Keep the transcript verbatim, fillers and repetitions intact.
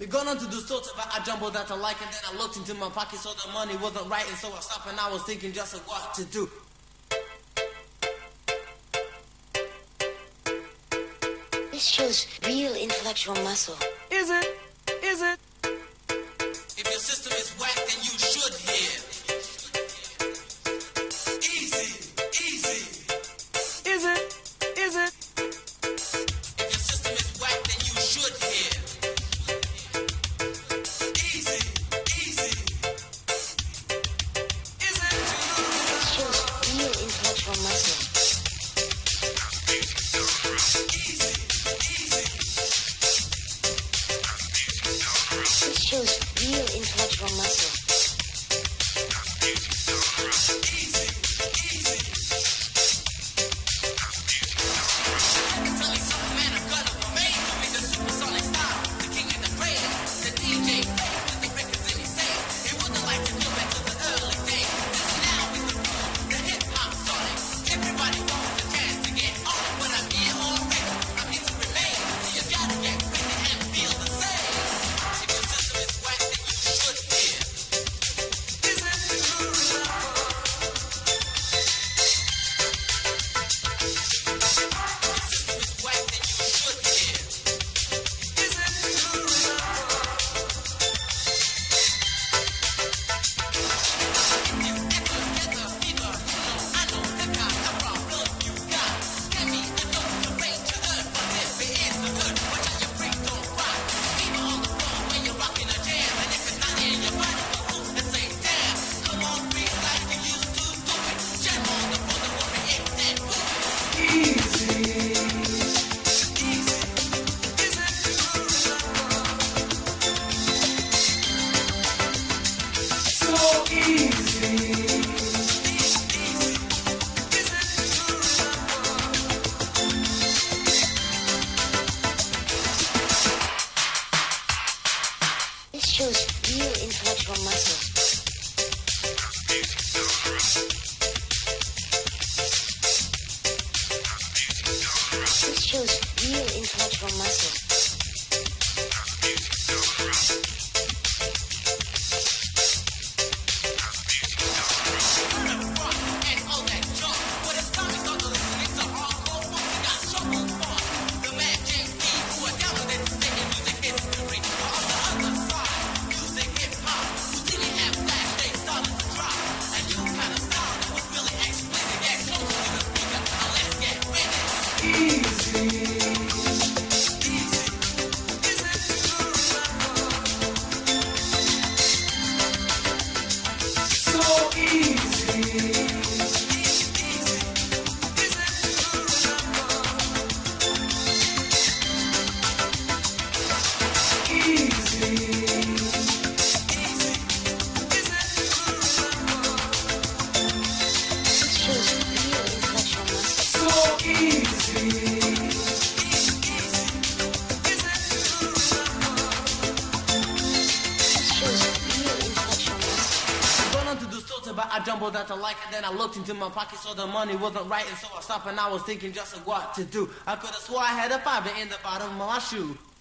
We gone on to the store to buy a jumbo that I like, and then I looked into my pocket, so the money wasn't right, and so I stopped and I was thinking just of what to do. This shows real intellectual muscle. Is it? Is it? If your system is whack, then you should hear. Easy, easy. Is it? Is it? If your system is whack, then you should hear. Easy, easy. Is it? This shows real intellectual muscle. Easy, easy. This shows real intellectual muscle. Easy, easy. Tell me something, man, I'm gonna remain doing the supersonic style, the king and the praise, the D J play with the records in his hand. He wouldn't like to go back to the early days. This now is the rule, the hip hop sonic. Everybody wants a chance to get on when I'm here already. I'm here to remain, so you gotta get ready and feel the same. If your system is whack, then you should hear. Is it true? This shows real intellectual muscle. This shows real intellectual muscle. I jumbled that I like, and then I looked into my pocket, so the money wasn't right, and so I stopped and I was thinking just of what to do. I could have swore I had a fiver in the bottom of my shoe.